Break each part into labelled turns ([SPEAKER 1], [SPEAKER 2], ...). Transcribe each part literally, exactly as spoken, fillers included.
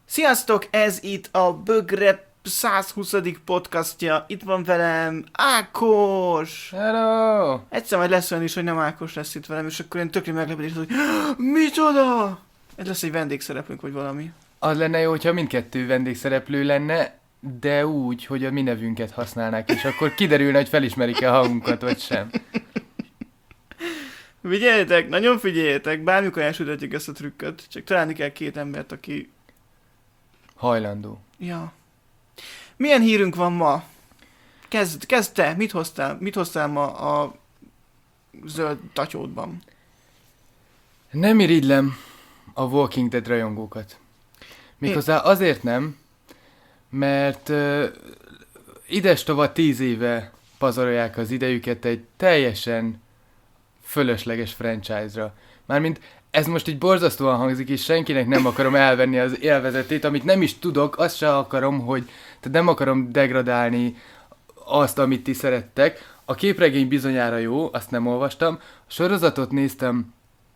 [SPEAKER 1] Sziasztok, ez itt a Bögre százhuszadik podcastja. Itt van velem Ákos!
[SPEAKER 2] Hello!
[SPEAKER 1] Egyszer majd lesz olyan is, hogy nem Ákos lesz itt velem, és akkor én tökre meglepetés, hogy micsoda? Ez lesz egy vendégszereplőnk, vagy valami.
[SPEAKER 2] Az lenne jó, hogyha mindkettő vendégszereplő lenne, de úgy, hogy a mi nevünket használnák, és akkor kiderülne, hogy felismerik-e a hangunkat, vagy sem.
[SPEAKER 1] Figyeljetek, nagyon figyeljetek, bármikor elsütetjük ezt a trükköt, csak találni kell két embert, aki...
[SPEAKER 2] Hajlandó.
[SPEAKER 1] Ja. Milyen hírünk van ma? Kezd, kezd te, mit hoztál, mit hoztál ma a zöld tatyódban?
[SPEAKER 2] Nem irigylem a Walking Dead rajongókat. Méghozzá azért nem, mert uh, idestova tíz éve pazarolják az idejüket egy teljesen fölösleges franchise-ra. Mármint ez most így borzasztóan hangzik, és senkinek nem akarom elvenni az élvezetét, amit nem is tudok, azt se akarom, hogy tehát nem akarom degradálni azt, amit ti szerettek. A képregény bizonyára jó, azt nem olvastam. A sorozatot néztem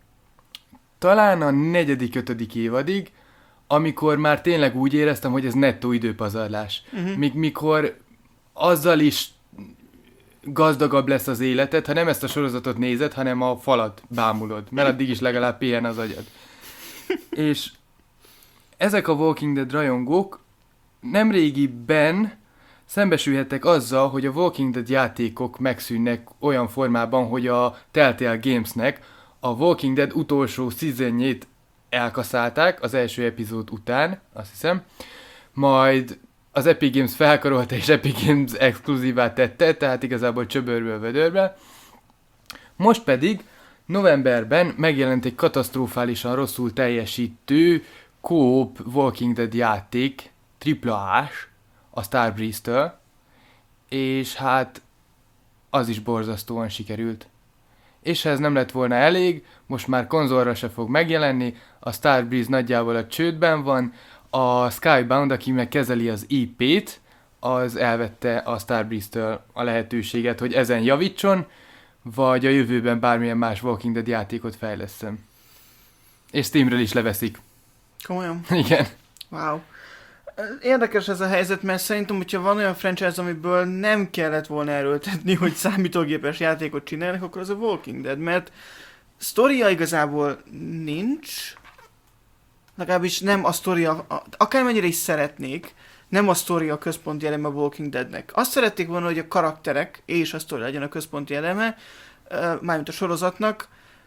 [SPEAKER 2] talán a negyedik, ötödik évadig, amikor már tényleg úgy éreztem, hogy ez nettó időpazarlás. Uh-huh. Míg mikor azzal is gazdagabb lesz az életed, ha nem ezt a sorozatot nézed, hanem a falat bámulod, mert addig is legalább pihen az agyad. És ezek a Walking Dead rajongók nemrégiben szembesülhettek azzal, hogy a Walking Dead játékok megszűnnek olyan formában, hogy a Telltale Gamesnek a Walking Dead utolsó szezonjét elkaszálták az első epizód után, azt hiszem, majd az Epic Games felkarolta és Epic Games exkluzívá tette, tehát igazából csöbörből vödörbe. Most pedig novemberben megjelent egy katasztrofálisan rosszul teljesítő co-op Walking Dead játék, tripla á-s, a Starbreeze-től, és hát az is borzasztóan sikerült. És ha ez nem lett volna elég, most már konzolra se fog megjelenni, a Starbreeze nagyjából a csődben van, a Skybound, aki meg kezeli az í pét, az elvette a Starbreeze-től a lehetőséget, hogy ezen javítson, vagy a jövőben bármilyen más Walking Dead játékot fejleszem. És Steamről is leveszik.
[SPEAKER 1] Komolyan?
[SPEAKER 2] Igen.
[SPEAKER 1] Wow. Érdekes ez a helyzet, mert szerintem, hogyha van olyan franchise, amiből nem kellett volna erőltetni, hogy számítógépes játékot csinálnak, akkor az a Walking Dead, mert sztoria igazából nincs, legalábbis nem a sztoria, akármennyire is szeretnék, nem a sztoria a központi eleme a Walking Deadnek. Azt szerették volna, hogy a karakterek és a sztori legyen a központi eleme, mármint a sorozatnak.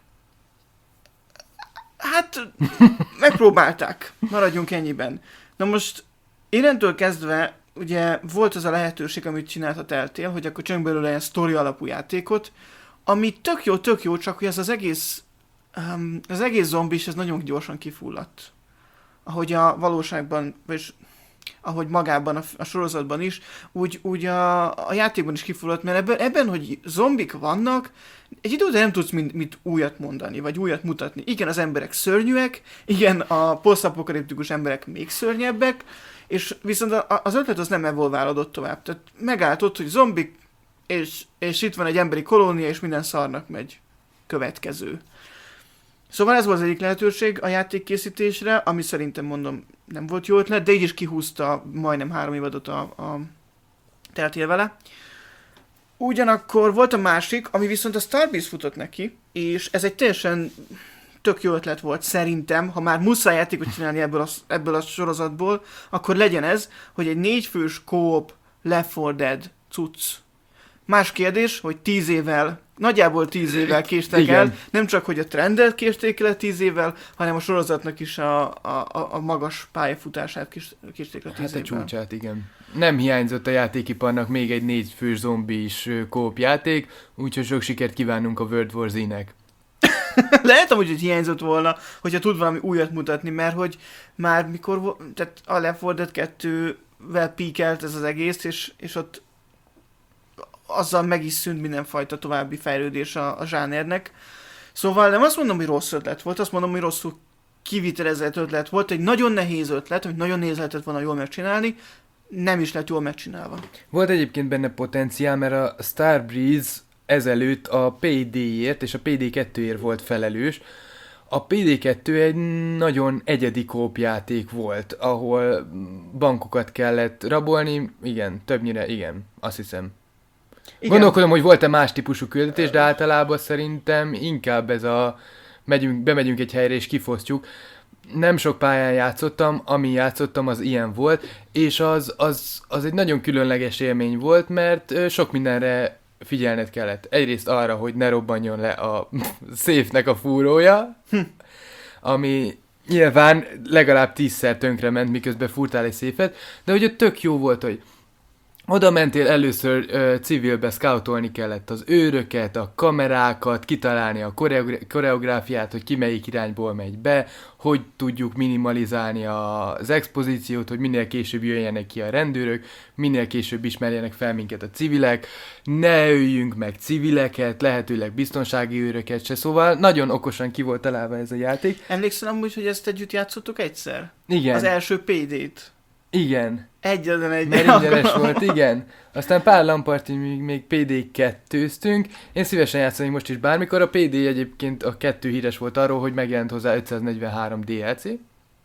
[SPEAKER 1] Hát, megpróbálták. Maradjunk ennyiben. Na most, innentől kezdve, ugye volt az a lehetőség, amit csinált a Telltale, hogy akkor csinálunk belőle ilyen sztori alapú játékot, ami tök jó, tök jó, csak hogy ez az egész, um, az egész zombis, ez nagyon gyorsan kifulladt. Ahogy a valóságban, vagy ahogy magában a, a sorozatban is, úgy, úgy a, a játékban is kifulladt, mert ebben, ebben, hogy zombik vannak, egy idő után nem tudsz mit, mit újat mondani, vagy újat mutatni. Igen, az emberek szörnyűek, igen, a posztapokaliptikus emberek még szörnyebbek, és viszont a, az ötlet az nem evolválódott tovább. Tehát megállt ott, hogy zombik, és, és itt van egy emberi kolónia, és minden szarnak megy. Következő. Szóval ez volt az egyik lehetőség a játékkészítésre, ami szerintem mondom nem volt jó ötlet, de így is kihúzta majdnem három évadot a, a Telltale vele. Ugyanakkor volt a másik, ami viszont a Starbreeze futott neki, és ez egy teljesen tök jó ötlet volt szerintem, ha már muszáj játékot csinálni ebből a, ebből a sorozatból, akkor legyen ez, hogy egy négyfős co-op Left four Dead cucc. Más kérdés, hogy tíz évvel, nagyjából tíz évvel késtek el, nem csak, hogy a trendet késték el tíz évvel, hanem a sorozatnak is a, a, a magas pályafutását kés, késték el tíz
[SPEAKER 2] hát
[SPEAKER 1] évvel.
[SPEAKER 2] Hát a csúcsát, igen. Nem hiányzott a játékiparnak még egy négyfős zombis kóp játék, úgyhogy sok sikert kívánunk a World War Z-nek.
[SPEAKER 1] Lehet amúgy, hogy hiányzott volna, hogyha tud valami újat mutatni, mert hogy már mikor, tehát a Left four Dead kettővel píkelt ez az egész, és, és ott azzal meg is szűnt mindenfajta további fejlődés a, a zsánernek. Szóval nem azt mondom, hogy rossz ötlet volt, azt mondom, hogy rosszul kivitelezett ötlet volt, egy nagyon nehéz ötlet, hogy nagyon nehéz lehetett volna jól megcsinálni, nem is lett jól megcsinálva.
[SPEAKER 2] Volt egyébként benne potenciál, mert a Starbreeze ezelőtt a pé dé-ért és a pé dé kettőért volt felelős. A pé dé kettő egy nagyon egyedi kópjáték volt, ahol bankokat kellett rabolni, igen, többnyire igen, azt hiszem. Igen. Gondolkodom, hogy volt-e más típusú küldetés, de általában szerintem inkább ez a megyünk, bemegyünk egy helyre és kifosztjuk. Nem sok pályán játszottam, ami játszottam, az ilyen volt, és az, az, az egy nagyon különleges élmény volt, mert sok mindenre figyelned kellett. Egyrészt arra, hogy ne robbanjon le a széfnek a fúrója, hm. ami nyilván legalább tízszer tönkrement, miközben fúrtál egy széfet, de hogy ott tök jó volt, hogy oda mentél először ö, civilbe, scoutolni kellett az őröket, a kamerákat, kitalálni a koreogr- koreográfiát, hogy ki melyik irányból megy be, hogy tudjuk minimalizálni a, az expozíciót, hogy minél később jöjjenek ki a rendőrök, minél később ismerjenek fel minket a civilek, ne öljünk meg civileket, lehetőleg biztonsági őröket se, szóval nagyon okosan ki volt találva ez a játék.
[SPEAKER 1] Emlékszel amúgy, hogy ezt együtt játszottuk egyszer?
[SPEAKER 2] Igen.
[SPEAKER 1] Az első pé dét.
[SPEAKER 2] Igen.
[SPEAKER 1] Egyetlen egy.
[SPEAKER 2] Mert ingyenes volt, igen. Aztán pár lampartig még, még pé dé kettőztünk. Én szívesen játszanék most is bármikor. A pé dé egyébként a kettő híres volt arról, hogy megjelent hozzá ötszáznegyvenhárom dé el cé.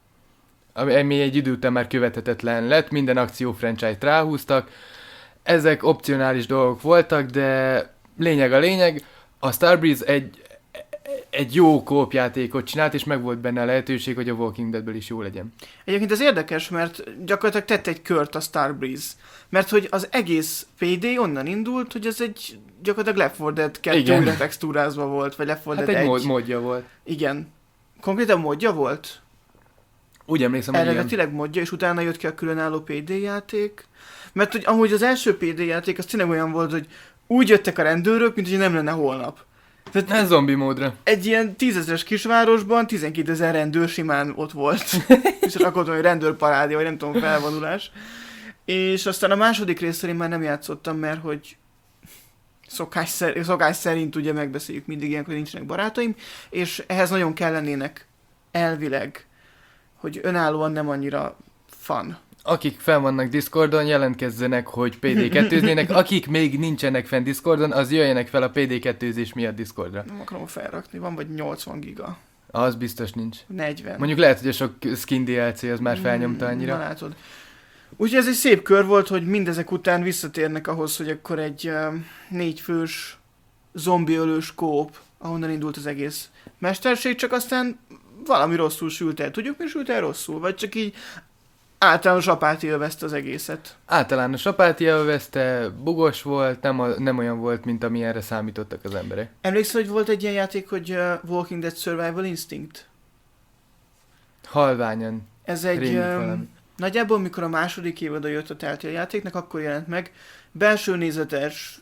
[SPEAKER 2] Ami egy idő után már követhetetlen lett, minden akció franchise-t ráhúztak. Ezek opcionális dolgok voltak, de lényeg a lényeg. A Starbreeze egy, egy jó kópjátékot csinált, és meg volt benne a lehetőség, hogy a Walking Deadből is jó legyen.
[SPEAKER 1] Egyébként ez érdekes, mert gyakorlatilag tett egy kört a Starbreeze. Mert hogy az egész pé dé onnan indult, hogy ez egy gyakorlatilag Left four Dead kettő újra textúrázva volt, vagy Left four
[SPEAKER 2] hát
[SPEAKER 1] Dead
[SPEAKER 2] egy
[SPEAKER 1] egy.
[SPEAKER 2] Mod, modja volt.
[SPEAKER 1] Igen. Konkrétan modja volt?
[SPEAKER 2] Úgy emlékszem, hogy
[SPEAKER 1] eredetileg modja, és utána jött ki a különálló pé dé játék. Mert hogy amúgy az első pé dé játék az tényleg olyan volt, hogy úgy jöttek a rendőrök, mint hogy nem lenne holnap.
[SPEAKER 2] Tehát ez zombi módra.
[SPEAKER 1] Egy ilyen tízezres kisvárosban tizenkétezer rendőr simán ott volt. És akkor hogy rendőrparádé, vagy nem tudom, felvonulás. És aztán a második részről én már nem játszottam, mert hogy szokás, szer- szokás szerint ugye megbeszéljük mindig ilyenkor, hogy nincsenek barátaim, és ehhez nagyon kellenének elvileg, hogy önállóan nem annyira fun.
[SPEAKER 2] Akik fenn vannak Discordon, jelentkezzenek, hogy pé dé kettőznének. Akik még nincsenek fenn Discordon, az jöjjenek fel a pé dé kettőzés miatt Discordra.
[SPEAKER 1] Nem akarom felrakni, van vagy nyolcvan giga.
[SPEAKER 2] Az biztos nincs.
[SPEAKER 1] negyven.
[SPEAKER 2] Mondjuk lehet, hogy a sok skin dé el cé az már felnyomta annyira.
[SPEAKER 1] Na látod. Úgyhogy ez egy szép kör volt, hogy mindezek után visszatérnek ahhoz, hogy akkor egy uh, négyfős zombiölős kóp, ahonnan indult az egész mesterség, csak aztán valami rosszul sült el. Tudjuk, mi sült el rosszul? Vagy csak így általános apátia övezte az egészet?
[SPEAKER 2] Általános apátia övezte, bugos volt, nem, a, nem olyan volt, mint amilyenre számítottak az emberek.
[SPEAKER 1] Emlékszel, hogy volt egy ilyen játék, hogy uh, Walking Dead Survival Instinct?
[SPEAKER 2] Halványan.
[SPEAKER 1] Ez egy... Um, nagyjából, mikor a második évada jött a Telltale játéknak, akkor jelent meg. Belső nézetes,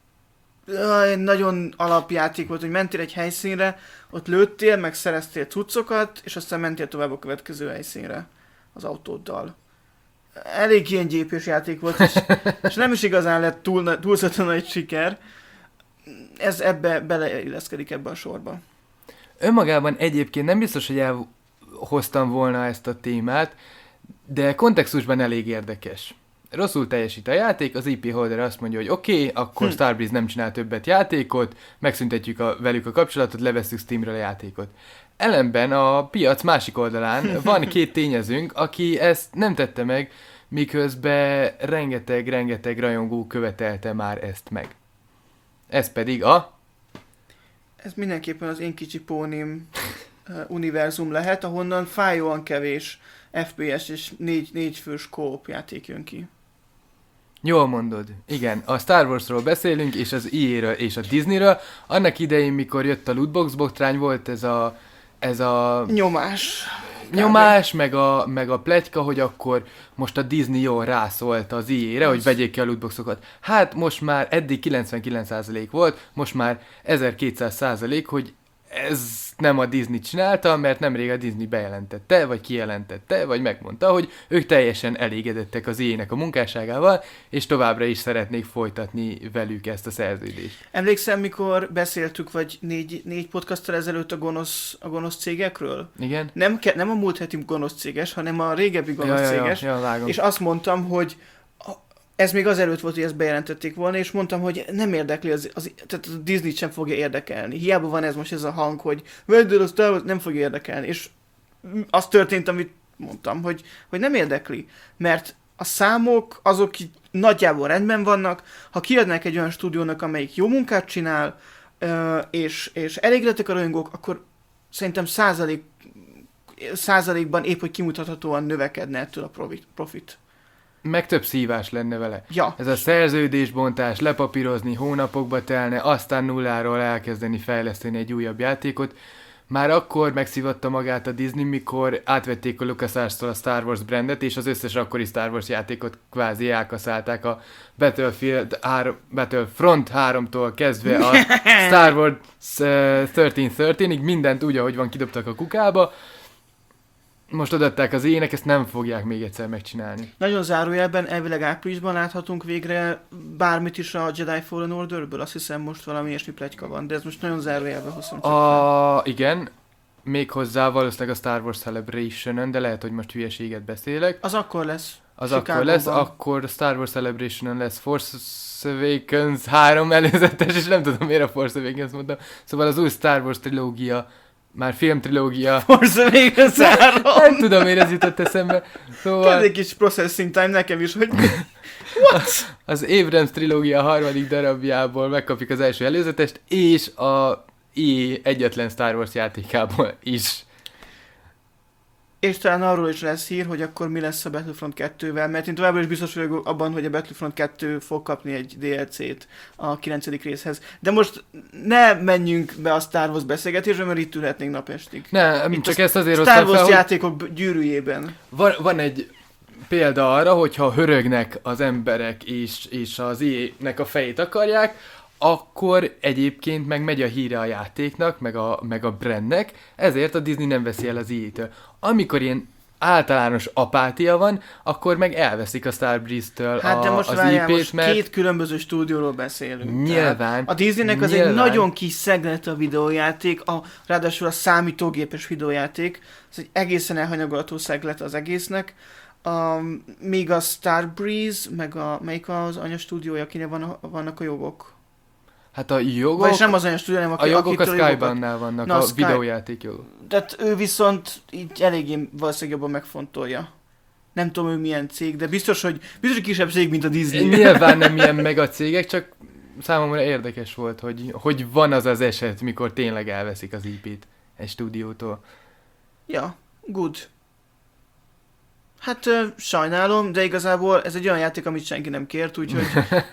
[SPEAKER 1] nagyon alapjáték volt, hogy mentél egy helyszínre, ott lőttél, meg szereztél cuccokat, és aztán mentél tovább a következő helyszínre az autóddal. Elég ilyen gyépés játék volt, és, és nem is igazán lett túl, túlzottan nagy siker. Ez ebbe beleilleszkedik ebbe a sorba.
[SPEAKER 2] Önmagában egyébként nem biztos, hogy elhoztam volna ezt a témát, de kontextusban elég érdekes. Rosszul teljesít a játék, az i pé holder azt mondja, hogy oké, okay, akkor hm. Starbreeze nem csinál többet játékot, megszüntetjük a, velük a kapcsolatot, levesszük Steamről a játékot. Ellenben a piac másik oldalán van két tényezőnk, aki ezt nem tette meg, miközben rengeteg-rengeteg rajongó követelte már ezt meg. Ez pedig a...
[SPEAKER 1] Ez mindenképpen az én kicsi pónim uh, univerzum lehet, ahonnan fájóan kevés ef pé es és négy, négy fős co-op játék jön ki.
[SPEAKER 2] Jól mondod. Igen, a Star Warsról beszélünk, és az í á-ről és a Disneyről. Annak idején, mikor jött a lootbox botrány, volt ez a... Ez a...
[SPEAKER 1] Nyomás.
[SPEAKER 2] Nyomás, meg a, meg a pletyka, hogy akkor most a Disney jól rászólt az í á-re, hogy vegyék ki a lootboxokat. Hát most már eddig kilencvenkilenc százalék volt, most már ezerkétszáz százalék, hogy ez nem a Disney csinálta, mert nemrég a Disney bejelentette, vagy kijelentette, vagy megmondta, hogy ők teljesen elégedettek az í á-nek a munkásságával, és továbbra is szeretnék folytatni velük ezt a szerződést.
[SPEAKER 1] Emlékszem, mikor beszéltük, vagy négy, négy podcasttal ezelőtt a gonosz, a gonosz cégekről?
[SPEAKER 2] Igen.
[SPEAKER 1] Nem, nem a múlt heti gonosz céges, hanem a régebbi gonosz
[SPEAKER 2] ja, ja,
[SPEAKER 1] céges.
[SPEAKER 2] Ja, ja,
[SPEAKER 1] és azt mondtam, hogy ez még azelőtt volt, hogy ezt bejelentették volna, és mondtam, hogy nem érdekli, az, az, tehát a Disney-t sem fogja érdekelni. Hiába van ez most ez a hang, hogy vedd el a Star Wars, nem fogja érdekelni. És az történt, amit mondtam, hogy, hogy nem érdekli. Mert a számok, azok így nagyjából rendben vannak. Ha kiadnák egy olyan stúdiónak, amelyik jó munkát csinál, és, és elégedettek a rajongók, akkor szerintem százalék, százalékban épp, hogy kimutathatóan növekedne ettől a profit.
[SPEAKER 2] Meg több szívás lenne vele.
[SPEAKER 1] Ja.
[SPEAKER 2] Ez a szerződésbontás, lepapírozni, hónapokba telne, aztán nulláról elkezdeni fejleszteni egy újabb játékot. Már akkor megszívatta magát a Disney, mikor átvették a LucasArts-tól a Star Wars brandet, és az összes akkori Star Wars játékot kvázi elkaszálták a Battlefield három, Battlefront háromtól kezdve a Star Wars ezerszáztizenhárom-ig, mindent úgy, ahogy van, kidobtak a kukába. Most adatták az ének, ezt nem fogják még egyszer megcsinálni.
[SPEAKER 1] Nagyon zárójelben, elvileg áprilisban láthatunk végre bármit is a Jedi Fallen Orderből, azt hiszem most valami ilyesmi pletyka van, de ez most nagyon zárójelben hozom csak.
[SPEAKER 2] A... Igen, méghozzá valószínűleg a Star Wars Celebration-ön, de lehet, hogy most hülyeséget beszélek.
[SPEAKER 1] Az akkor lesz.
[SPEAKER 2] Az Chicago-ban. Akkor lesz, akkor Star Wars Celebration-ön lesz Force Awakens három előzetes, és nem tudom miért a Force Awakens mondtam. Szóval az új Star Wars trilógia, már filmtrilógia.
[SPEAKER 1] Force Awakens három!
[SPEAKER 2] Nem tudom, miért ez jutott eszembe. Szóval...
[SPEAKER 1] Kezd egy kis processing time nekem is, hogy... What?
[SPEAKER 2] Az Abrams trilógia harmadik darabjából megkapjuk az első előzetest, és a I egyetlen Star Wars játékából is.
[SPEAKER 1] És talán arról is lesz hír, hogy akkor mi lesz a Battlefront kettővel, mert én továbbra is biztos vagyok abban, hogy a Battlefront kettő fog kapni egy dé el cét a kilencedik részhez. De most ne menjünk be a Star Wars beszélgetésre, mert itt ülhetnénk napestig.
[SPEAKER 2] Ne,
[SPEAKER 1] itt
[SPEAKER 2] csak ezt azért
[SPEAKER 1] Star Wars
[SPEAKER 2] fel,
[SPEAKER 1] játékok gyűrűjében.
[SPEAKER 2] Van, van egy példa arra, hogyha hörögnek az emberek és, és az í á-nek a fejét akarják, akkor egyébként meg megy a híre a játéknak, meg a, meg a brandnek, ezért a Disney nem veszi el az í á-től. Amikor ilyen általános apátia van, akkor meg elveszik a Starbreeze-től
[SPEAKER 1] hát de
[SPEAKER 2] a,
[SPEAKER 1] most
[SPEAKER 2] az
[SPEAKER 1] várjál,
[SPEAKER 2] í pét,
[SPEAKER 1] most
[SPEAKER 2] mert...
[SPEAKER 1] két különböző stúdióról beszélünk.
[SPEAKER 2] Nyilván.
[SPEAKER 1] A Disneynek az
[SPEAKER 2] nyilván.
[SPEAKER 1] egy nagyon kis szeglet a videójáték, a, ráadásul a számítógépes videójáték, ez egy egészen elhanyagolható szeglet az egésznek. A, még a Starbreeze, meg a, melyik az anyastúdiója, akinek van a, vannak a jogok?
[SPEAKER 2] Hát a jogok...
[SPEAKER 1] Vagyis nem az anyastúdió, hanem
[SPEAKER 2] aki, a jogok a
[SPEAKER 1] Sky-bannál
[SPEAKER 2] Sky vannak,
[SPEAKER 1] Na,
[SPEAKER 2] a,
[SPEAKER 1] a
[SPEAKER 2] Sky... videójáték jogok.
[SPEAKER 1] Tehát ő viszont így eléggé valószínűleg jobban megfontolja. Nem tudom, ő milyen cég, de biztos, hogy biztos, hogy kisebb cég, mint a Disney.
[SPEAKER 2] Nyilván nem ilyen mega cégek, csak számomra érdekes volt, hogy, hogy van az az eset, mikor tényleg elveszik az í pét egy stúdiótól.
[SPEAKER 1] Ja, good. Hát uh, sajnálom, de igazából ez egy olyan játék, amit senki nem kért, úgyhogy...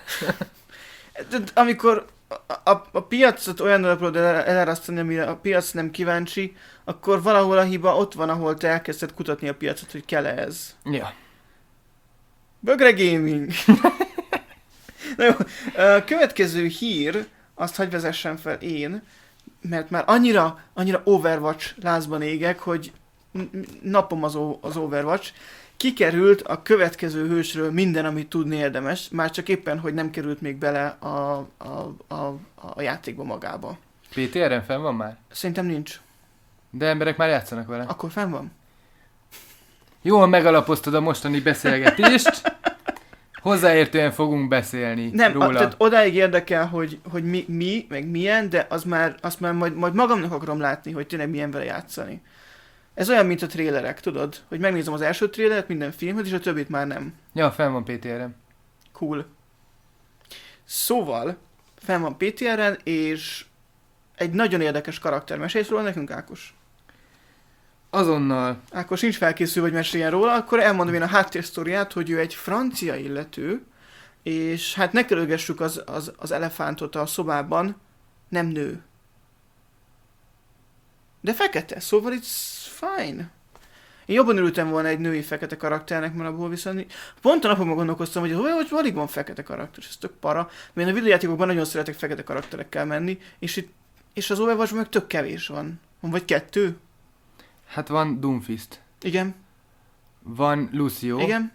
[SPEAKER 1] amikor a, a, a piacot olyan alapról el, elárasztani, amire a piac nem kíváncsi, akkor valahol a hiba ott van, ahol te elkezdted kutatni a piacot, hogy kell-e ez.
[SPEAKER 2] Ja.
[SPEAKER 1] Bögre Gaming! Na jó, a következő hír, azt hagy vezessen fel én, mert már annyira, annyira Overwatch lázban égek, hogy napom az, o- az Overwatch. Kikerült a következő hősről minden, amit tudni érdemes, már csak éppen, hogy nem került még bele a, a, a, a játékba magába.
[SPEAKER 2] pé té er-en fenn van már?
[SPEAKER 1] Szerintem nincs.
[SPEAKER 2] De emberek már játszanak vele.
[SPEAKER 1] Akkor fenn van?
[SPEAKER 2] Jól megalapoztad a mostani beszélgetést. Hozzáértően fogunk beszélni
[SPEAKER 1] nem,
[SPEAKER 2] róla.
[SPEAKER 1] A, tehát odáig érdekel, hogy, hogy mi, mi, meg milyen, de az már, azt már majd, majd magamnak akarom látni, hogy tényleg milyen vele játszani. Ez olyan, mint a trélerek, tudod? Hogy megnézem az első tréleret, minden filmet, és a többit már nem.
[SPEAKER 2] Ja, fenn van pé té er-en.
[SPEAKER 1] Cool. Szóval, fenn van pé té er-en, és egy nagyon érdekes karakter. Mesélsz róla nekünk, Ákos?
[SPEAKER 2] Azonnal.
[SPEAKER 1] Ákos nincs felkészülve, hogy meséljen róla, akkor elmondom én a háttérsztoriát, hogy ő egy francia illető, és hát ne kerülgessük az, az, az elefántot a szobában, nem nő. De fekete, szóval it's fine. Én jobban örültem volna egy női fekete karakternek, mert abból viszont... Pont a napokban gondolkoztam, hogy hogy alig van fekete karakter, és ez tök para, mert a videójátékokban nagyon szeretek fekete karakterekkel menni, és, itt, és az Overwatch meg tök kevés van. Van vagy kettő?
[SPEAKER 2] Hát van Doomfist.
[SPEAKER 1] Igen.
[SPEAKER 2] Van Lucio.
[SPEAKER 1] Igen.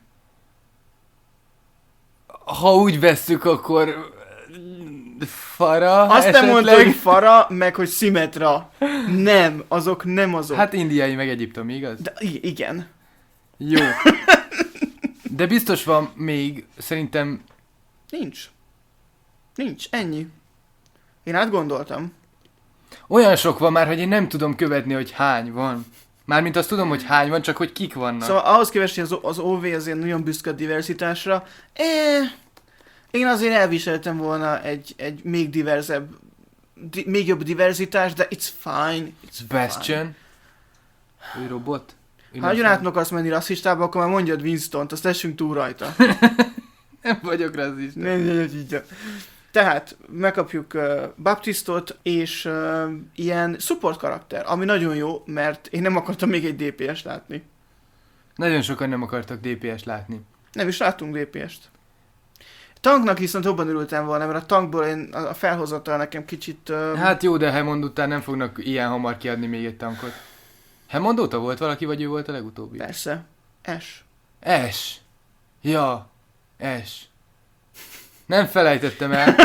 [SPEAKER 2] Ha úgy vesszük, akkor... Fara
[SPEAKER 1] Azt
[SPEAKER 2] esetleg...
[SPEAKER 1] nem mondta, hogy Fara, meg hogy Symmetra. Nem, azok nem azok.
[SPEAKER 2] Hát indiai, meg egyiptomi, igaz?
[SPEAKER 1] De i- igen.
[SPEAKER 2] Jó. De biztos van még, szerintem...
[SPEAKER 1] Nincs. Nincs, ennyi. Én átgondoltam.
[SPEAKER 2] Olyan sok van már, hogy én nem tudom követni, hogy hány van. Mármint azt tudom, hogy hány van, csak hogy kik vannak.
[SPEAKER 1] Szóval ahhoz képest, hogy az, az o vé azért nagyon büszke a diverzitásra, eh, én azért elviseltem volna egy, egy még diverzebb, di, még jobb diverzitás, de it's fine. It's
[SPEAKER 2] Bastion? Ő robot? Ő
[SPEAKER 1] ha nagyon át meg akarsz menni rasszistába, akkor már mondjad Winston-t, azt tessünk túl rajta.
[SPEAKER 2] Nem vagyok rasszista.
[SPEAKER 1] Nem, nem, nem, így. Tehát megkapjuk uh, Baptistot, és uh, ilyen support karakter, ami nagyon jó, mert én nem akartam még egy dé pé est látni.
[SPEAKER 2] Nagyon sokan nem akartak dé pé est látni.
[SPEAKER 1] Nem is láttunk dé pé est. Tanknak viszont jobban örültem volna, mert a tankból én, a felhozatal nekem kicsit... Uh...
[SPEAKER 2] Hát jó, de Hammond után nem fognak ilyen hamar kiadni még egy tankot. Hammond óta volt valaki, vagy ő volt a legutóbbi?
[SPEAKER 1] Persze. Ash.
[SPEAKER 2] Ash. Ja. Ash. Nem felejtettem el.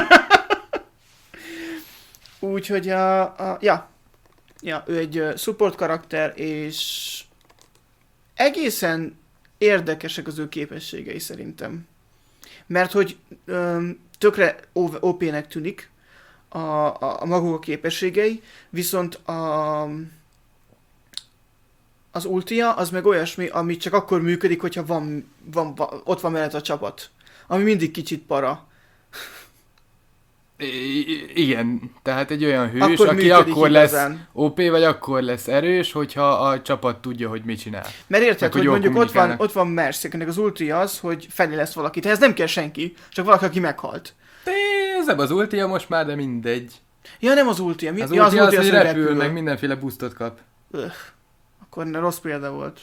[SPEAKER 1] Úgyhogy a, a... Ja. Ja, ő egy uh, support karakter, és egészen érdekesek az ő képességei szerintem. Mert hogy um, tökre ó pé-nek tűnik a, a, a maguk a képességei, viszont a, az ultia az meg olyasmi, ami csak akkor működik, hogyha van, van, van, ott van mellett a csapat. Ami mindig kicsit para.
[SPEAKER 2] I- igen, tehát egy olyan hős,
[SPEAKER 1] akkor
[SPEAKER 2] aki akkor
[SPEAKER 1] igazán.
[SPEAKER 2] lesz ó pé, vagy akkor lesz erős, hogyha a csapat tudja, hogy mit csinál.
[SPEAKER 1] Mert érted,
[SPEAKER 2] Meg,
[SPEAKER 1] hogy,
[SPEAKER 2] hogy
[SPEAKER 1] mondjuk ott van,
[SPEAKER 2] kommunikálnak.
[SPEAKER 1] ott van Mercy, akinek az ulti az, hogy felé lesz valaki. Tehát ez nem kell senki, csak valaki, aki meghalt.
[SPEAKER 2] Ez az ultia most már, de mindegy.
[SPEAKER 1] Ja, nem az ulti. Mi?
[SPEAKER 2] Az
[SPEAKER 1] Ja,
[SPEAKER 2] ulti az, az, hogy repül,
[SPEAKER 1] repül.
[SPEAKER 2] meg mindenféle boostot kap.
[SPEAKER 1] Öh, akkor ne, rossz példa volt.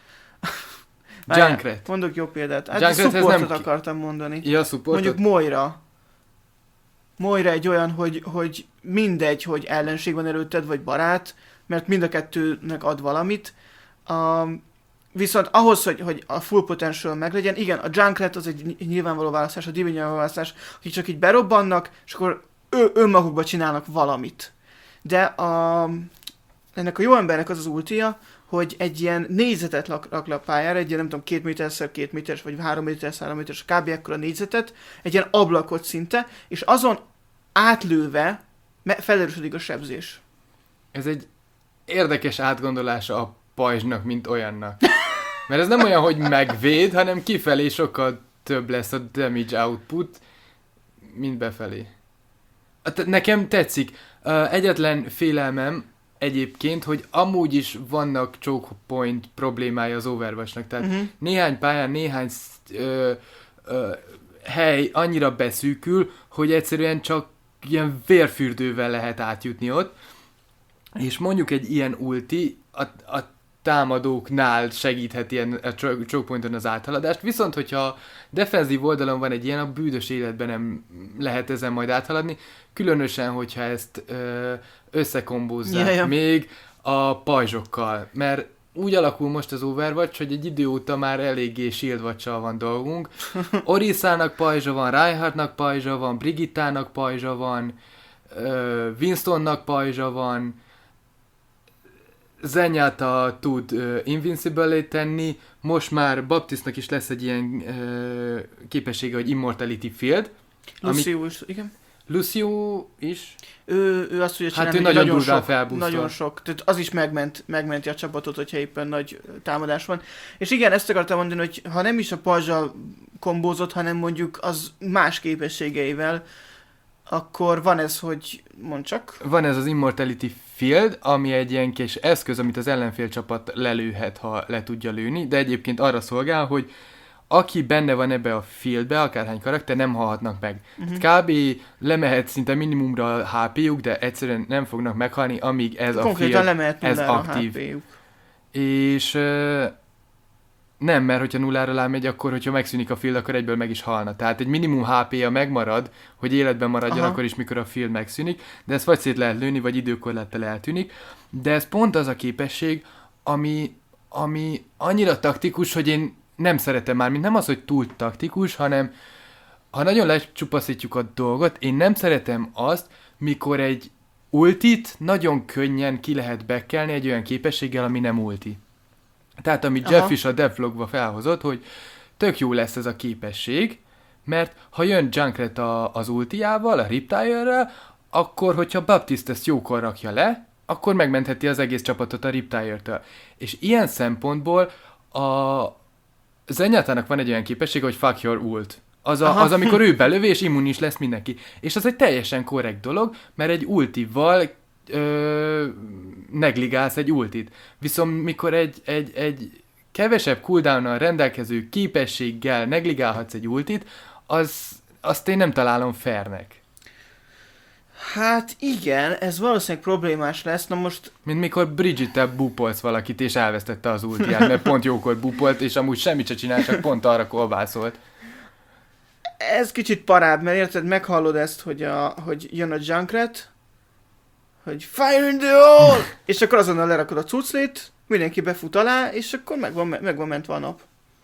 [SPEAKER 2] Junkrat.
[SPEAKER 1] Mondok jó példát. Hát
[SPEAKER 2] Junkrat, ez
[SPEAKER 1] supportot
[SPEAKER 2] nem ki-
[SPEAKER 1] akartam mondani.
[SPEAKER 2] Ja, supportot?
[SPEAKER 1] Mondjuk Moira. Moira egy olyan, hogy, hogy mindegy, hogy ellenség van előtted, vagy barát, mert mind a kettőnek ad valamit. Um, viszont ahhoz, hogy, hogy a full potential meglegyen, igen, a Junkrat az egy nyilvánvaló választás, a Divine nyilvánvaló választás, akik csak így berobbannak, és akkor ő, önmagukba csinálnak valamit. De a, ennek a jó embernek az az ultia, hogy egy ilyen négyzetet lak, rak le a pályára, egy ilyen nem tudom, két méterszer két méteres, vagy három méteres, három méteres, kb. Ekkora négyzetet, egy ilyen ablakot szinte, és azon átlőve me- felerősödik a sebzés.
[SPEAKER 2] Ez egy érdekes átgondolása a pajzsnak, mint olyannak. Mert ez nem olyan, hogy megvéd, hanem kifelé sokkal több lesz a damage output, mint befelé. Hát nekem tetszik. Uh, egyetlen félelmem egyébként, hogy amúgy is vannak choke point problémája az Overwatchnak. Tehát
[SPEAKER 1] Uh-huh.
[SPEAKER 2] néhány pályán, néhány ö, ö, hely annyira beszűkül, hogy egyszerűen csak ilyen vérfürdővel lehet átjutni ott. És mondjuk egy ilyen ulti a, a támadóknál segíthet ilyen a choke pointon az áthaladást, viszont hogyha defenzív oldalon van egy ilyen, a bűdös életben nem lehet ezen majd áthaladni, különösen, hogyha ezt ö, összekombózzák
[SPEAKER 1] Jaja.
[SPEAKER 2] még a pajzsokkal, mert úgy alakul most az Overwatch, hogy egy idő óta már eléggé Shield Watch-sal van dolgunk. Orisának pajzsa van, Reinhardtnak pajzsa van, Brigittának pajzsa van, ö, Winstonnak pajzsa van, Zenyatta tud uh, Invincible-ét tenni, most már Baptistnak is lesz egy ilyen uh, képessége, hogy Immortality Field.
[SPEAKER 1] Lucio is, igen.
[SPEAKER 2] Lucio is?
[SPEAKER 1] Ő, ő azt tudja
[SPEAKER 2] Hát
[SPEAKER 1] csinálni,
[SPEAKER 2] ő
[SPEAKER 1] hogy
[SPEAKER 2] nagyon
[SPEAKER 1] nagyon
[SPEAKER 2] durván
[SPEAKER 1] sok,
[SPEAKER 2] felbusztol.
[SPEAKER 1] nagyon sok. Tehát az is megment, megmenti a csapatot, hogyha éppen nagy támadás van. És igen, ezt akartam mondani, hogy ha nem is a pajzsal kombózott, hanem mondjuk az más képességeivel, akkor van ez, hogy mondd csak.
[SPEAKER 2] Van ez az Immortality Field, ami egy ilyen kis eszköz, amit az ellenfél csapat lelőhet, ha le tudja lőni, de egyébként arra szolgál, hogy aki benne van ebbe a fieldbe, akárhány karakter, nem halhatnak meg.
[SPEAKER 1] Uh-huh.
[SPEAKER 2] Kb. Lemehet szinte minimumra a há pé-juk, de egyszerűen nem fognak meghalni, amíg ez a
[SPEAKER 1] Konkrétan
[SPEAKER 2] field,
[SPEAKER 1] lemehet
[SPEAKER 2] ez
[SPEAKER 1] nullára a
[SPEAKER 2] aktív.
[SPEAKER 1] há pé-juk.
[SPEAKER 2] És uh, nem, mert hogyha nullára lámegy, akkor hogyha megszűnik a field, akkor egyből meg is halna. Tehát egy minimum há pé-ja megmarad, hogy életben maradjon,
[SPEAKER 1] Aha.
[SPEAKER 2] akkor is, mikor a field megszűnik, de ezt vagy szét lehet lőni, vagy időkorláttal eltűnik. De ez pont az a képesség, ami, ami annyira taktikus, hogy én nem szeretem már, mint nem az, hogy túl taktikus, hanem ha nagyon lecsupaszítjuk a dolgot, én nem szeretem azt, mikor egy ultit nagyon könnyen ki lehet bekkelni egy olyan képességgel, ami nem ulti. Tehát amit
[SPEAKER 1] Aha.
[SPEAKER 2] Jeff is a devlogba felhozott, hogy tök jó lesz ez a képesség, mert ha jön Junkrat a, az ultiával, a Riptire-rel, akkor, hogyha Baptiste ezt jókor rakja le, akkor megmentheti az egész csapatot a Riptire-től. És ilyen szempontból a Zenyatának van egy olyan képesség, hogy fuck your ult. Az, a, az, amikor ő belövi, és immunis lesz mindenki. És az egy teljesen korrekt dolog, mert egy ultival ö, negligálsz egy ultit. Viszont mikor egy, egy, egy kevesebb cooldownnal rendelkező képességgel negligálhatsz egy ultit, az, azt én nem találom fairnek.
[SPEAKER 1] Hát igen, ez valószínűleg problémás lesz, na most...
[SPEAKER 2] Mint mikor Brigitte bupolsz valakit, és elvesztette az ultiát, mert pont jókor bupolt, és amúgy semmit se csinál, csak pont arra kolbászolt.
[SPEAKER 1] Ez kicsit parább, mert érted, meghallod ezt, hogy, a, hogy jön a Junkrat, hogy fire in the hole! És akkor azonnal lerakod a cuclét, mindenki befut alá, és akkor meg van, meg van mentve a nap.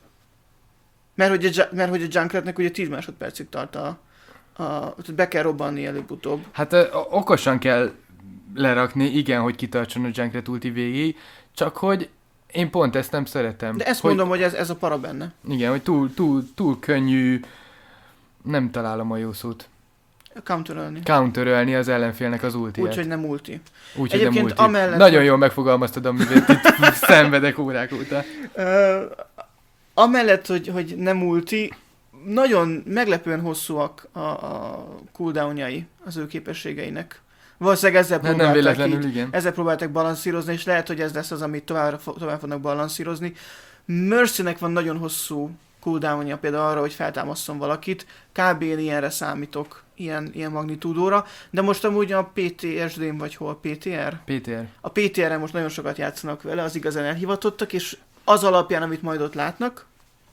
[SPEAKER 1] Mert hogy a, mert hogy a Junkratnek ugye tíz másodpercig tart a... a be kell robbanni előbb-utóbb.
[SPEAKER 2] Hát ö, okosan kell lerakni, igen, hogy kitartson a Junkrat ulti végéig, csak hogy én pont ezt nem szeretem.
[SPEAKER 1] De ezt
[SPEAKER 2] hogy,
[SPEAKER 1] mondom, hogy ez, ez a para benne.
[SPEAKER 2] Igen, hogy túl, túl, túl könnyű, nem találom a jó szót.
[SPEAKER 1] Counterölni.
[SPEAKER 2] Counterölni az ellenfélnek az ultiát.
[SPEAKER 1] Úgyhogy nem ulti.
[SPEAKER 2] Úgyhogy nem ulti.
[SPEAKER 1] Amellett,
[SPEAKER 2] Nagyon
[SPEAKER 1] hogy...
[SPEAKER 2] jól megfogalmaztad, amivel itt szenvedek órák óta.
[SPEAKER 1] Uh, amellett, hogy, hogy nem ulti, nagyon meglepően hosszúak a, a cooldownjai az ő képességeinek. Valószínűleg ezzel
[SPEAKER 2] nem,
[SPEAKER 1] próbálták,
[SPEAKER 2] nem
[SPEAKER 1] így,
[SPEAKER 2] igen.
[SPEAKER 1] ezzel próbálták balanszírozni, és lehet, hogy ez lesz az, amit tovább, tovább fognak balanszírozni. Mercynek van nagyon hosszú cooldownja például arra, hogy feltámasszon valakit. Kb. Én ilyenre számítok, ilyen, ilyen magnitúdóra. De most amúgy a pé té es dén vagy hol? pé té er?
[SPEAKER 2] pé té er.
[SPEAKER 1] A pé té er-en most nagyon sokat játszanak vele, az igazán elhivatottak, és az alapján, amit majd ott látnak,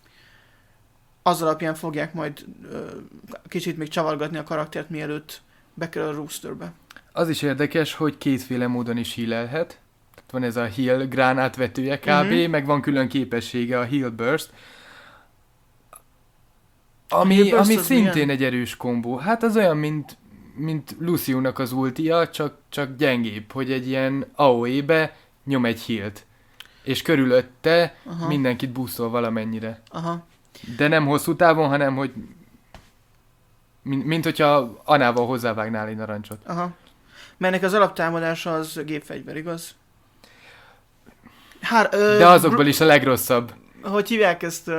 [SPEAKER 1] az alapján fogják majd ö, kicsit még csavargatni a karaktert, mielőtt bekerül a rosterbe. Az
[SPEAKER 2] is érdekes, hogy kétféle módon is healelhet. Van ez a heal gránátvetője kb., uh-huh. meg van külön képessége a heal burst, ami, a heal burst ami szintén milyen? Egy erős kombó. Hát az olyan, mint, mint Lucio-nak az ultia, csak, csak gyengébb, hogy egy ilyen á o é-be nyom egy healt. És körülötte aha. mindenkit buszol valamennyire.
[SPEAKER 1] Aha.
[SPEAKER 2] De nem hosszú távon, hanem hogy mint, mint hogyha Anával hozzávágnál egy narancsot.
[SPEAKER 1] Aha. Mert ennek az alaptámadása az gépfegyver, igaz? Hár, ö,
[SPEAKER 2] De azokból br- is a legrosszabb.
[SPEAKER 1] Hogy hívják ezt?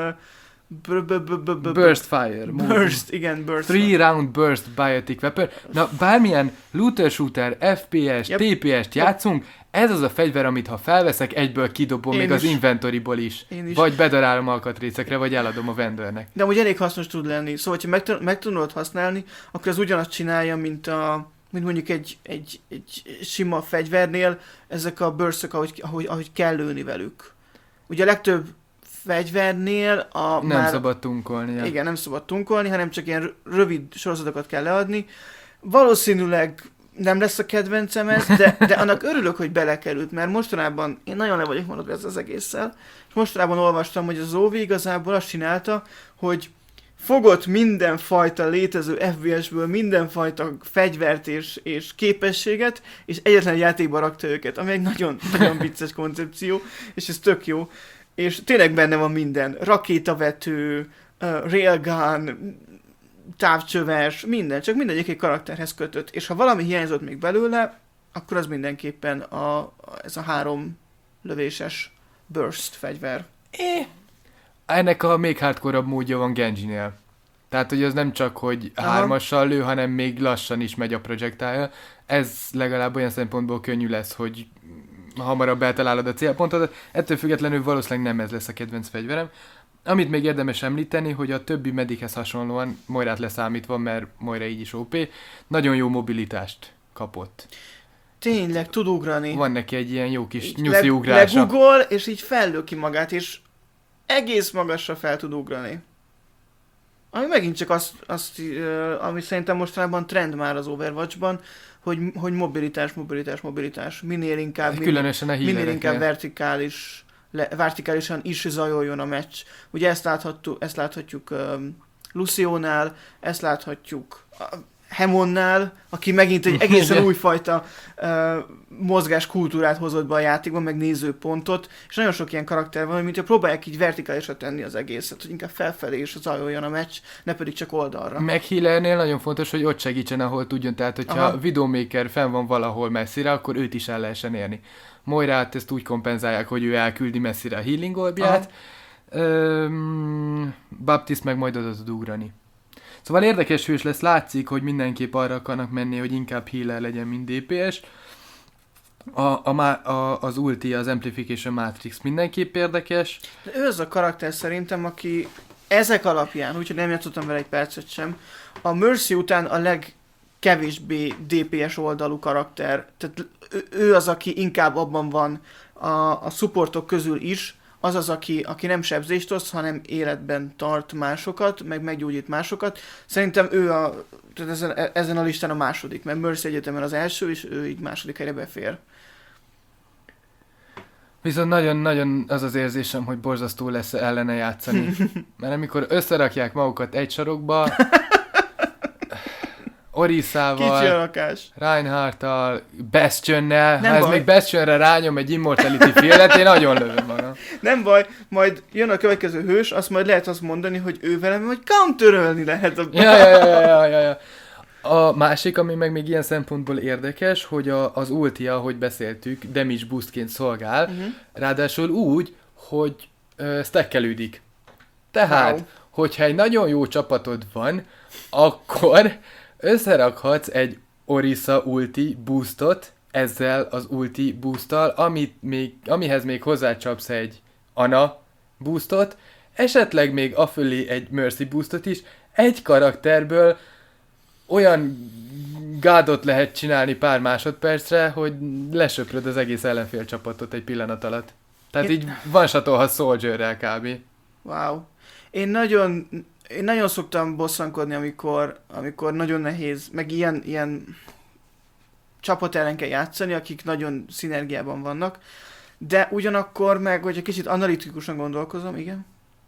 [SPEAKER 2] Burst fire.
[SPEAKER 1] Burst, igen, burst.
[SPEAKER 2] Three round burst biotic weapon. Na, bármilyen looter shooter, ef pé es, yep. té pé est játszunk, ez az a fegyver, amit ha felveszek, egyből kidobom, én még is. Az inventoryból is. is. Vagy bedarálom alkatrészekre, vagy eladom a vendőrnek.
[SPEAKER 1] De amúgy elég hasznos tud lenni. Szóval, ha meg, meg tudod használni, akkor az ugyanazt csinálja, mint a mint mondjuk egy, egy, egy sima fegyvernél, ezek a burstök, ahogy, ahogy, ahogy kell lőni velük. Ugye a legtöbb fegyvernél a
[SPEAKER 2] nem már, szabad tunkolni. Ja.
[SPEAKER 1] Igen, nem szabad tunkolni, hanem csak ilyen rövid sorozatokat kell leadni. Valószínűleg nem lesz a kedvencem ez, de, de annak örülök, hogy belekerült, mert mostanában én nagyon le vagyok maradva ez az egésszel, és mostanában olvastam, hogy az o vé igazából azt csinálta, hogy fogott mindenfajta létező ef pé es-ből mindenfajta fegyvert és, és képességet, és egyetlen játékba rakta őket, ami egy nagyon, nagyon vicces koncepció, és ez tök jó. És tényleg benne van minden. Rakétavető, uh, railgun, távcsöves, minden. Csak mindegyik egy karakterhez kötött. És ha valami hiányzott még belőle, akkor az mindenképpen a, a, ez a három lövéses burst fegyver.
[SPEAKER 2] É. Ennek a még hardcore-abb módja van Genjinél. Tehát, hogy az nem csak, hogy aha. hármassal lő, hanem még lassan is megy a projectile. Ez legalább olyan szempontból könnyű lesz, hogy hamarabb eltalálod a célpontodat. Ettől függetlenül valószínűleg nem ez lesz a kedvenc fegyverem. Amit még érdemes említeni, hogy a többi medikhez hasonlóan, Moirát leszámítva, mert Moira így is ó pé, nagyon jó mobilitást kapott.
[SPEAKER 1] Tényleg, tud ugrani.
[SPEAKER 2] Van neki egy ilyen jó kis nyuszi le- ugrása.
[SPEAKER 1] Legugol, és így fellő ki magát, és egész magasra fel tud ugrani. Ami megint csak azt, azt uh, ami szerintem mostanában trend már az Overwatchban, hogy, hogy mobilitás, mobilitás, mobilitás. Minél inkább,
[SPEAKER 2] különösen a
[SPEAKER 1] minél inkább vertikális, le, vertikálisan is zajoljon a meccs. Ugye ezt láthatjuk, ezt láthatjuk um, Lucio-nál, ezt láthatjuk, uh, Hemonnál, aki megint egy egészen újfajta uh, mozgáskultúrát hozott be a játékban, meg nézőpontot, és nagyon sok ilyen karakter van, mint hogy próbálják így vertikálisra tenni az egészet, hogy inkább felfelé is zajoljon a meccs, ne pedig csak oldalra.
[SPEAKER 2] Meg Healernél nagyon fontos, hogy ott segítsen, ahol tudjon, tehát hogyha Aha. Videomaker fenn van valahol messzire, akkor őt is el lehessen érni. Moirát ezt úgy kompenzálják, hogy ő elküldi messzire a healing orbját, Üm, Baptist meg majd oda tud ugrani. Szóval érdekes hős lesz, látszik, hogy mindenképp arra akarnak menni, hogy inkább healer legyen, mint dé pé es. A, a, a, az ulti, az Amplification Matrix mindenképp érdekes.
[SPEAKER 1] De ő az a karakter szerintem, aki ezek alapján, úgyhogy nem játszottam vele egy percet sem, a Mercy után a legkevésbé dé pé es oldalú karakter. Tehát ő, ő az, aki inkább abban van a, a supportok közül is, az az, aki, aki nem sebzést osz, hanem életben tart másokat, meg meggyógyít másokat. Szerintem ő a, tehát ezen, ezen a listán a második, mert Mercy egyetemen az első, és ő így második helyre befér.
[SPEAKER 2] Viszont nagyon-nagyon az az érzésem, hogy borzasztó lesz ellene játszani. Mert amikor összerakják magukat egy sarokba, Orisa-val, Reinhardt-tal, Bastionnel, ha ez még Bastionre rányom egy Immortality Fieldet, én nagyon lövöm magam.
[SPEAKER 1] Nem baj, majd jön a következő hős, azt majd lehet azt mondani, hogy ő velem, hogy counterölni lehet. A...
[SPEAKER 2] Ja, ja, ja, ja, ja, ja. A másik, ami meg még ilyen szempontból érdekes, hogy a, az ultia, ahogy beszéltük, damage boostként szolgál, uh-huh. ráadásul úgy, hogy uh, stackelődik. Tehát, wow. hogyha egy nagyon jó csapatod van, akkor összerakhatsz egy Orisa ulti boostot ezzel az ulti boosttal, amit még, amihez még hozzácsapsz egy Ana boostot, esetleg még afölé egy Mercy boostot is, egy karakterből olyan gádot lehet csinálni pár másodpercre, hogy lesöpröd az egész ellenfél csapatot egy pillanat alatt. Tehát Én... így one-shotolhatsz Soldierrel kb.
[SPEAKER 1] Wow. Én nagyon... Én nagyon szoktam bosszankodni, amikor, amikor nagyon nehéz, meg ilyen, ilyen csapat ellen kell játszani, akik nagyon szinergiában vannak, de ugyanakkor meg, hogyha kicsit analitikusan gondolkozom, igen?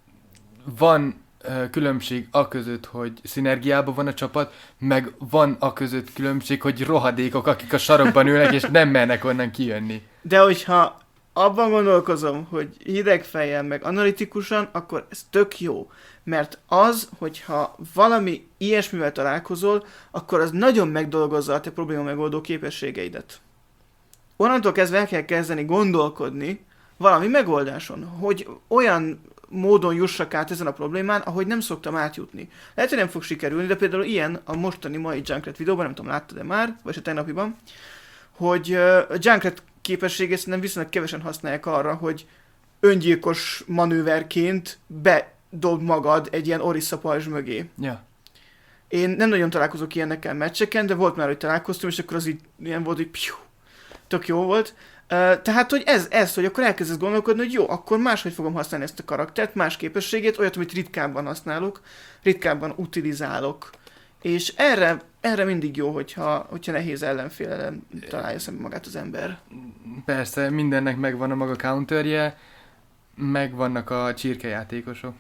[SPEAKER 2] Van uh, különbség a között, hogy szinergiában van a csapat, meg van a között különbség, hogy rohadékok, akik a sarokban ülnek, és nem mernek onnan kijönni.
[SPEAKER 1] De hogyha abban gondolkozom, hogy hideg fejjel, meg analitikusan, akkor ez tök jó. Mert az, hogyha valami ilyesmivel találkozol, akkor az nagyon megdolgozza a te probléma megoldó képességeidet. Onnantól kezdve el kell kezdeni gondolkodni valami megoldáson, hogy olyan módon jussak át ezen a problémán, ahogy nem szoktam átjutni. Lehet, hogy nem fog sikerülni, de például ilyen a mostani mai Junkrat videóban, nem tudom, láttad-e már, vagy a tegnapiban, hogy a Junkrat képességét szerintem viszonylag kevesen használják arra, hogy öngyilkos manőverként bedob magad egy ilyen Orisa pajzs mögé.
[SPEAKER 2] Ja.
[SPEAKER 1] Én nem nagyon találkozok ilyenekkel meccseken, de volt már, hogy találkoztam, és akkor az így ilyen volt, hogy piu, tök jó volt. Uh, tehát, hogy ez, ez, hogy akkor elkezdesz gondolkodni, hogy jó, akkor máshogy fogom használni ezt a karaktert, más képességét, olyat, amit ritkábban használok, ritkábban utilizálok. És erre, erre mindig jó, hogyha, hogyha nehéz ellenfél ellen találja szembe magát az ember.
[SPEAKER 2] Persze, mindennek megvan a maga counterje, megvannak a csirkejátékosok.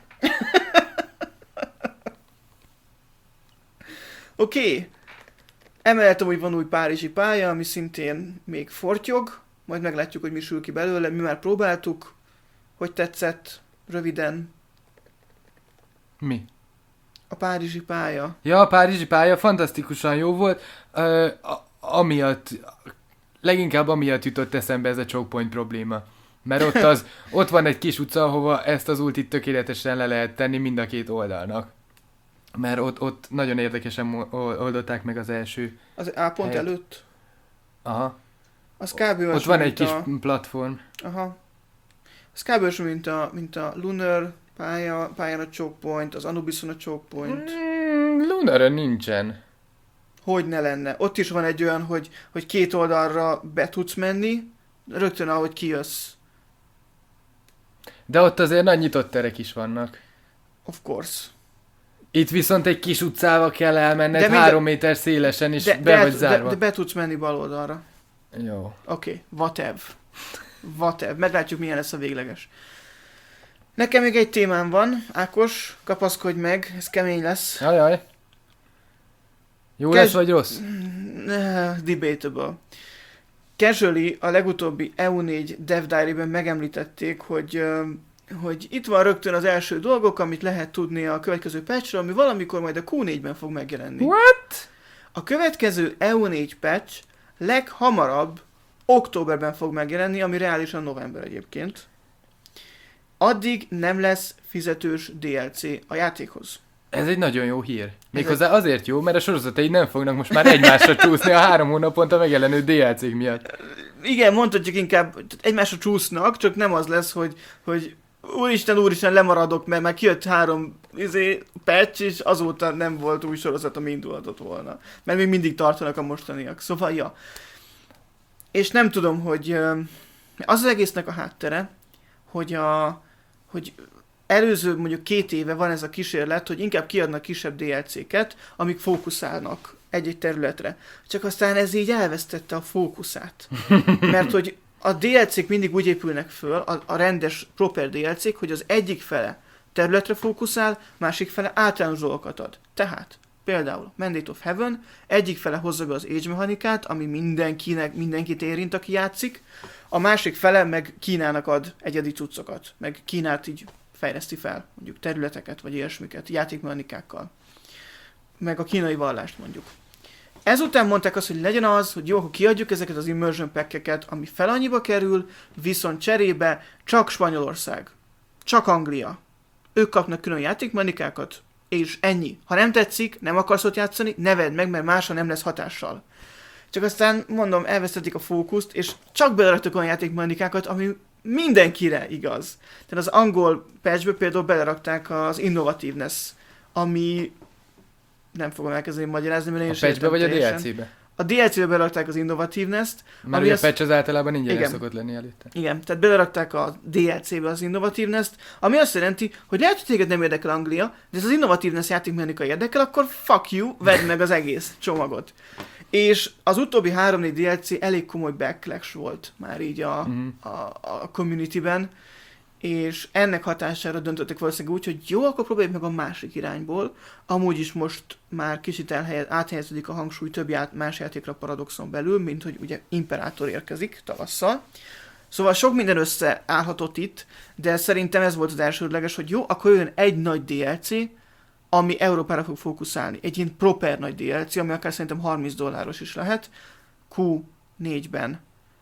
[SPEAKER 1] Oké. Okay. Emellett amúgy van új párizsi pálya, ami szintén még fortyog, majd meglátjuk, hogy mi sül ki belőle. Mi már próbáltuk. Hogy tetszett? Röviden.
[SPEAKER 2] Mi?
[SPEAKER 1] A párizsi pálya.
[SPEAKER 2] Ja, a párizsi pálya fantasztikusan jó volt. Uh, amiatt, leginkább amiatt jutott eszembe ez a choke point probléma. Mert ott, az, ott van egy kis utca, ahova ezt az ultit tökéletesen le lehet tenni mind a két oldalnak. Mert ott, ott nagyon érdekesen oldották meg az első
[SPEAKER 1] Az A pont helyet. Előtt?
[SPEAKER 2] Aha.
[SPEAKER 1] Az kb.
[SPEAKER 2] Ott van egy kis a... platform.
[SPEAKER 1] Aha. Az kb. Olyan, mint a, mint a Lunar pálya, pályán a choke point, az Anubison a choke point.
[SPEAKER 2] Mm, Lunarön nincsen.
[SPEAKER 1] Hogy ne lenne. Ott is van egy olyan, hogy, hogy két oldalra be tudsz menni, rögtön ahogy kijössz.
[SPEAKER 2] De ott azért nagy nyitott terek is vannak.
[SPEAKER 1] Of course.
[SPEAKER 2] Itt viszont egy kis utcával kell elmenned, de három mind... méter szélesen, és de, be de, vagy zárva.
[SPEAKER 1] De, de be tudsz menni bal oldalra.
[SPEAKER 2] Jó.
[SPEAKER 1] Oké, okay. whatever. Whatever. Meglátjuk, milyen lesz a végleges. Nekem még egy témám van. Ákos, kapaszkodj meg, ez kemény lesz.
[SPEAKER 2] Ajaj. Jó
[SPEAKER 1] Kes-
[SPEAKER 2] lesz vagy rossz?
[SPEAKER 1] Debatable. Casually a legutóbbi E U négy Dev Diary-ben megemlítették, hogy, hogy itt van rögtön az első dolgok, amit lehet tudni a következő patchről, ami valamikor majd a Q négyben fog megjelenni.
[SPEAKER 2] What?
[SPEAKER 1] A következő E U négy patch leghamarabb októberben fog megjelenni, ami reálisan november egyébként. Addig nem lesz fizetős dé el cé a játékhoz.
[SPEAKER 2] Ez egy nagyon jó hír. Méghozzá egy... azért jó, mert a sorozatai nem fognak most már egymásra csúszni a három hónaponta megjelenő dé el cék miatt.
[SPEAKER 1] Igen, mondhatjuk inkább, egymásra csúsznak, csak nem az lesz, hogy, hogy úristen, úristen, lemaradok, mert már kijött három izé, patch, és azóta nem volt új sorozat, ami indulhatott volna. Mert még mindig tartanak a mostaniak. Szóval, ja. És nem tudom, hogy az az egésznek a háttere, hogy a hogy előző mondjuk két éve van ez a kísérlet, hogy inkább kiadnak kisebb dé el céket, amik fókuszálnak egy-egy területre. Csak aztán ez így elvesztette a fókuszát. Mert hogy a dé el cék mindig úgy épülnek föl, a, a rendes proper dé el cék, hogy az egyik fele területre fókuszál, másik fele általános dolgokat ad. Tehát például Mandate of Heaven egyik fele hozza be az age mechanikát, ami mindenkinek, mindenkit érint, aki játszik, a másik fele meg Kínának ad egyedi cuccokat, meg Kínát így fejleszti fel, mondjuk területeket, vagy ilyesmiket, játékmechanikákkal. Meg a kínai vallást mondjuk. Ezután mondták azt, hogy legyen az, hogy jó, akkor kiadjuk ezeket az immersion pack-eket, ami fel annyiba kerül, viszont cserébe csak Spanyolország, csak Anglia. Ők kapnak külön játékmechanikákat, és ennyi. Ha nem tetszik, nem akarsz ott játszani, ne vedd meg, mert másra nem lesz hatással. Csak aztán, mondom, elvesztették a fókuszt, és csak beleraktak olyan játékmechanikákat, ami mindenkire igaz. Tehát az angol patchbe például belerakták az innovativeness, ami nem fogom elkezdeni magyarázni, mert én
[SPEAKER 2] a
[SPEAKER 1] is
[SPEAKER 2] patchbe vagy
[SPEAKER 1] teljesen.
[SPEAKER 2] a dé el cébe?
[SPEAKER 1] A dé el cébe belerakták az innovativeness-t.
[SPEAKER 2] Mert ugye a patch az általában ingyenes szokott lenni előtte.
[SPEAKER 1] Igen, tehát belerakták a dé el cébe az innovativeness-t, ami azt jelenti, hogy lehet, hogy téged nem érdekel Anglia, de ez az innovativeness játékmechanika érdekel, akkor fuck you, vedd meg az egész csomagot. És az utóbbi három-négy dé el cé elég komoly backlash volt már így a, mm. a, a communityben, és ennek hatására döntöttek valószínűleg úgy, hogy jó, akkor próbáljuk meg a másik irányból. Amúgy is most már kicsit elhelyez, áthelyeződik a hangsúly több ját, más játékra Paradoxon belül, mint hogy ugye Imperátor érkezik tavasszal. Szóval sok minden összeállhatott itt, de szerintem ez volt az elsődleges, hogy jó, akkor jön egy nagy dé el cé, ami Európára fog fókuszálni. Egy ilyen proper nagy dé el cé, ami akár szerintem harminc dolláros is lehet, Q négyben.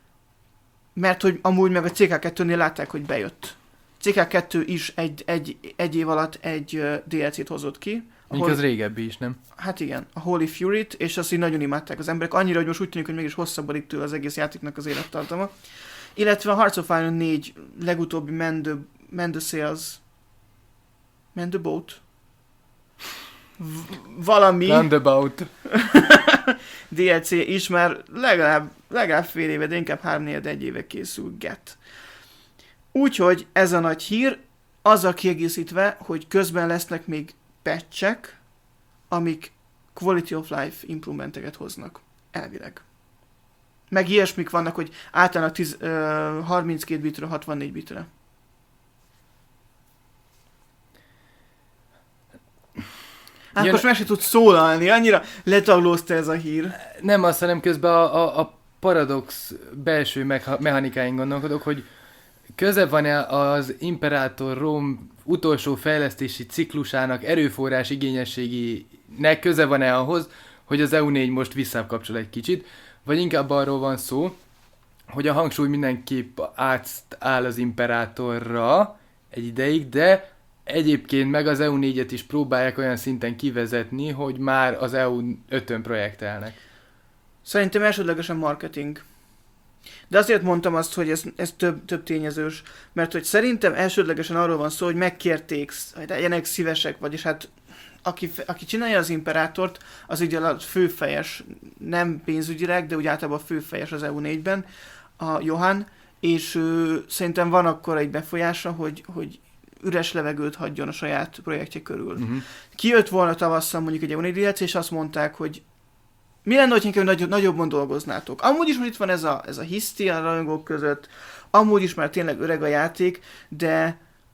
[SPEAKER 1] Mert hogy amúgy meg a cé ká kettőnél látták, hogy bejött. cé ká kettő is egy, egy, egy év alatt egy uh, dé el cét hozott ki.
[SPEAKER 2] Mondjuk az régebbi is, nem?
[SPEAKER 1] Hát igen, a Holy Fury-t, és azt így nagyon imádták az emberek, annyira, hogy most úgy tűnik, hogy mégis hosszabbodik tőle az egész játéknak az élettartama. Illetve a Hearts of Iron négy legutóbbi Man the, Man the Sails, Man the Boat, V- valami
[SPEAKER 2] Roundabout
[SPEAKER 1] dé el cé is már legalább, legalább fél éve, de inkább három-négy egy éve készül get. Úgyhogy ez a nagy hír, azzal kiegészítve, hogy közben lesznek még patchek, amik quality of life improvementeket hoznak. Elvileg. Meg ilyesmik vannak, hogy általában tíz, uh, harminckét bitről hatvannégy bitre. Ákos meg se tud szólalni, annyira letaglózta ez a hír.
[SPEAKER 2] Nem azt, hanem közben a, a, a Paradox belső mechanikáin gondolkodok, hogy köze van-e az Imperátor Rome utolsó fejlesztési ciklusának erőforrás igényességének köze van-e ahhoz, hogy az E U négy most visszakapcsol egy kicsit, vagy inkább arról van szó, hogy a hangsúly mindenképp átáll az Imperátorra egy ideig, de egyébként meg az E U négyet is próbálják olyan szinten kivezetni, hogy már az E U ötön projektelnek.
[SPEAKER 1] Szerintem elsődlegesen marketing. De azért mondtam azt, hogy ez, ez több, több tényezős, mert hogy szerintem elsődlegesen arról van szó, hogy megkérték, hogy legyenek szívesek, vagyis hát aki, aki csinálja az Imperátort, az ugye a főfejes, nem pénzügyileg, de úgy általában a főfejes az E U négyben, a Johan, és ő, szerintem van akkor egy befolyása, hogy, hogy üres levegőt hagyjon a saját projektje körül. Uh-huh. Kijött volna tavasszal mondjuk egy E U négy dé el cé, és azt mondták, hogy mi lenne, hogy inkább nagy, nagyobban dolgoznátok. Amúgy is most itt van ez a, ez a hiszti a rajongók között, amúgy is már tényleg öreg a játék, de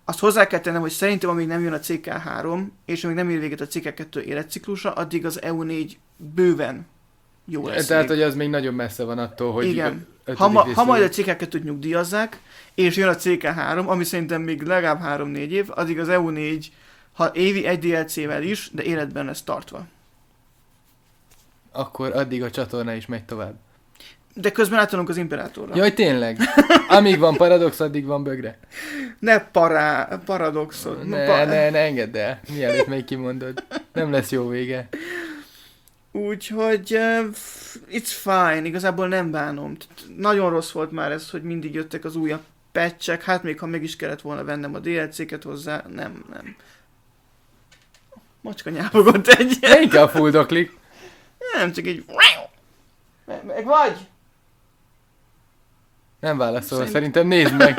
[SPEAKER 1] Azt hozzá kell tennem, hogy szerintem amíg nem jön a cé ká három, és amíg nem ér véget a cé ká kettő életciklusa, addig az E U négy bőven jó lesz.
[SPEAKER 2] Tehát,
[SPEAKER 1] még.
[SPEAKER 2] hogy az még nagyon messze van attól, hogy...
[SPEAKER 1] Igen. Ha, ma, ha majd a cé ká kettőt nyugdíjazzák, és jön a cé ká három, ami szerintem még legalább három-négy év, addig az E U négy, ha évi egy dé el cé-vel is, de életben lesz tartva.
[SPEAKER 2] Akkor addig a csatorna is megy tovább.
[SPEAKER 1] De közben átadunk az Imperátorra.
[SPEAKER 2] Jaj, tényleg? Amíg van paradox, addig van bögre.
[SPEAKER 1] Ne pará, paradoxod.
[SPEAKER 2] Ne,
[SPEAKER 1] Pa-
[SPEAKER 2] ne, ne engedd el. Mielőtt még kimondod. Nem lesz jó vége.
[SPEAKER 1] Úgyhogy uh, it's fine, igazából nem bánom. Nagyon rossz volt már ez, hogy mindig jöttek az újabb patchek, hát még ha meg is kellett volna vennem a dé el cé-ket hozzá, nem, nem. Macska nyápogott egy.
[SPEAKER 2] Inkább fuldoklik.
[SPEAKER 1] Nem, csak egy... Meg, meg vagy?
[SPEAKER 2] Nem válaszol,
[SPEAKER 1] Szerint...
[SPEAKER 2] szerintem nézd meg.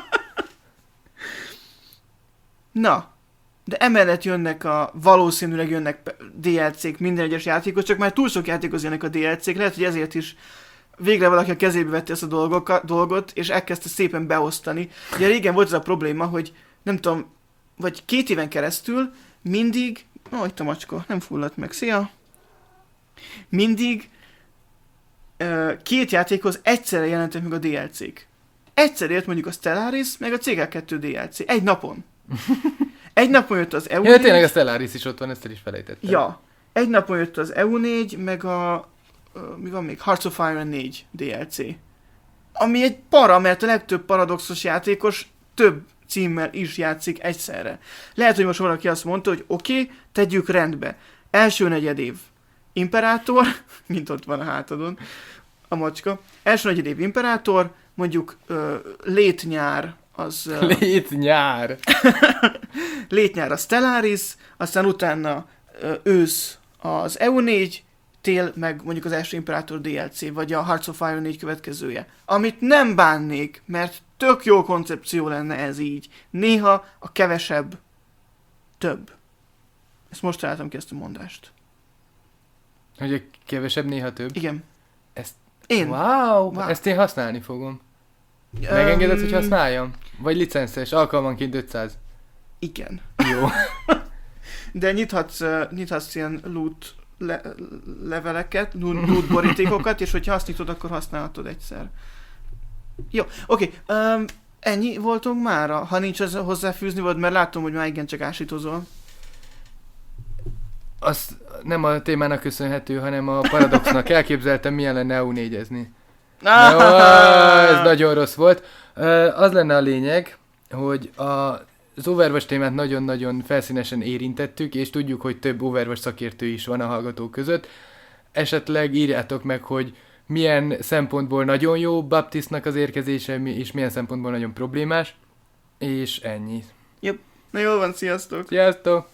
[SPEAKER 1] Na, de emellett jönnek a, valószínűleg jönnek dé el cé-k minden egyes játékos, csak már túl sok játékos jönnek a dé el cé-k, lehet, hogy ezért is végre valaki a kezébe vette ezt a dolgokat, dolgot, és elkezdte szépen beosztani. Ugye régen volt ez a probléma, hogy nem tudom, vagy két éven keresztül mindig, ó, itt a macska, nem fulladt meg, szia! Mindig uh, két játékhoz egyszerre jelentek meg a dé el cé-k. Egyszer jött mondjuk a Stellaris, meg a cé ká kettő dé el cé. Egy napon. Egy napon jött az E U négy.
[SPEAKER 2] Ja, tényleg a Stellaris is ott van, ezt el is felejtettem.
[SPEAKER 1] Ja. Egy napon jött az E U négy, meg a... Uh, mi van még? Hearts of Iron négy dé el cé. Ami egy para, mert a legtöbb paradoxos játékos több címmel is játszik egyszerre. Lehet, hogy most valaki azt mondta, hogy oké, okay, tegyük rendbe. Első negyed év Imperátor, mint ott van a hátadon, a macska. Első negyed év Imperátor, mondjuk uh, létnyár az... Uh,
[SPEAKER 2] létnyár!
[SPEAKER 1] létnyár a Stellaris, aztán utána uh, ősz az E U négy, tél meg mondjuk az első Imperátor dé el cé, vagy a Hearts of Iron négy következője. Amit nem bánnék, mert tök jó koncepció lenne ez így. Néha a kevesebb több. Ezt most találtam ki ezt a mondást.
[SPEAKER 2] Hogy a kevesebb néha több?
[SPEAKER 1] Igen.
[SPEAKER 2] Ezt...
[SPEAKER 1] Én.
[SPEAKER 2] Wow,
[SPEAKER 1] wow.
[SPEAKER 2] Ezt én használni fogom. Megengeded, hogy használjam? Vagy licenszes, alkalmanként ötszáz.
[SPEAKER 1] Igen.
[SPEAKER 2] Jó.
[SPEAKER 1] De nyithatsz, uh, nyithatsz ilyen loot le- leveleket, loot borítékokat, és hogyha azt nyitod, akkor használhatod egyszer. Jó, oké. Okay. Um, ennyi voltunk mára, ha nincs az hozzáfűzni volt, mert látom, hogy már igen csak ásítozol.
[SPEAKER 2] Az nem a témának köszönhető, hanem a paradoxnak. Elképzeltem, milyen lenne E U négyezni. De, ó, ez nagyon rossz volt. Az lenne a lényeg, hogy a, az Overwatch témát nagyon-nagyon felszínesen érintettük, és tudjuk, hogy több Overwatch szakértő is van a hallgatók között. Esetleg írjátok meg, hogy milyen szempontból nagyon jó Baptistnak az érkezése, és milyen szempontból nagyon problémás. És ennyi.
[SPEAKER 1] Jobb. Na jól van, sziasztok!
[SPEAKER 2] Sziasztok!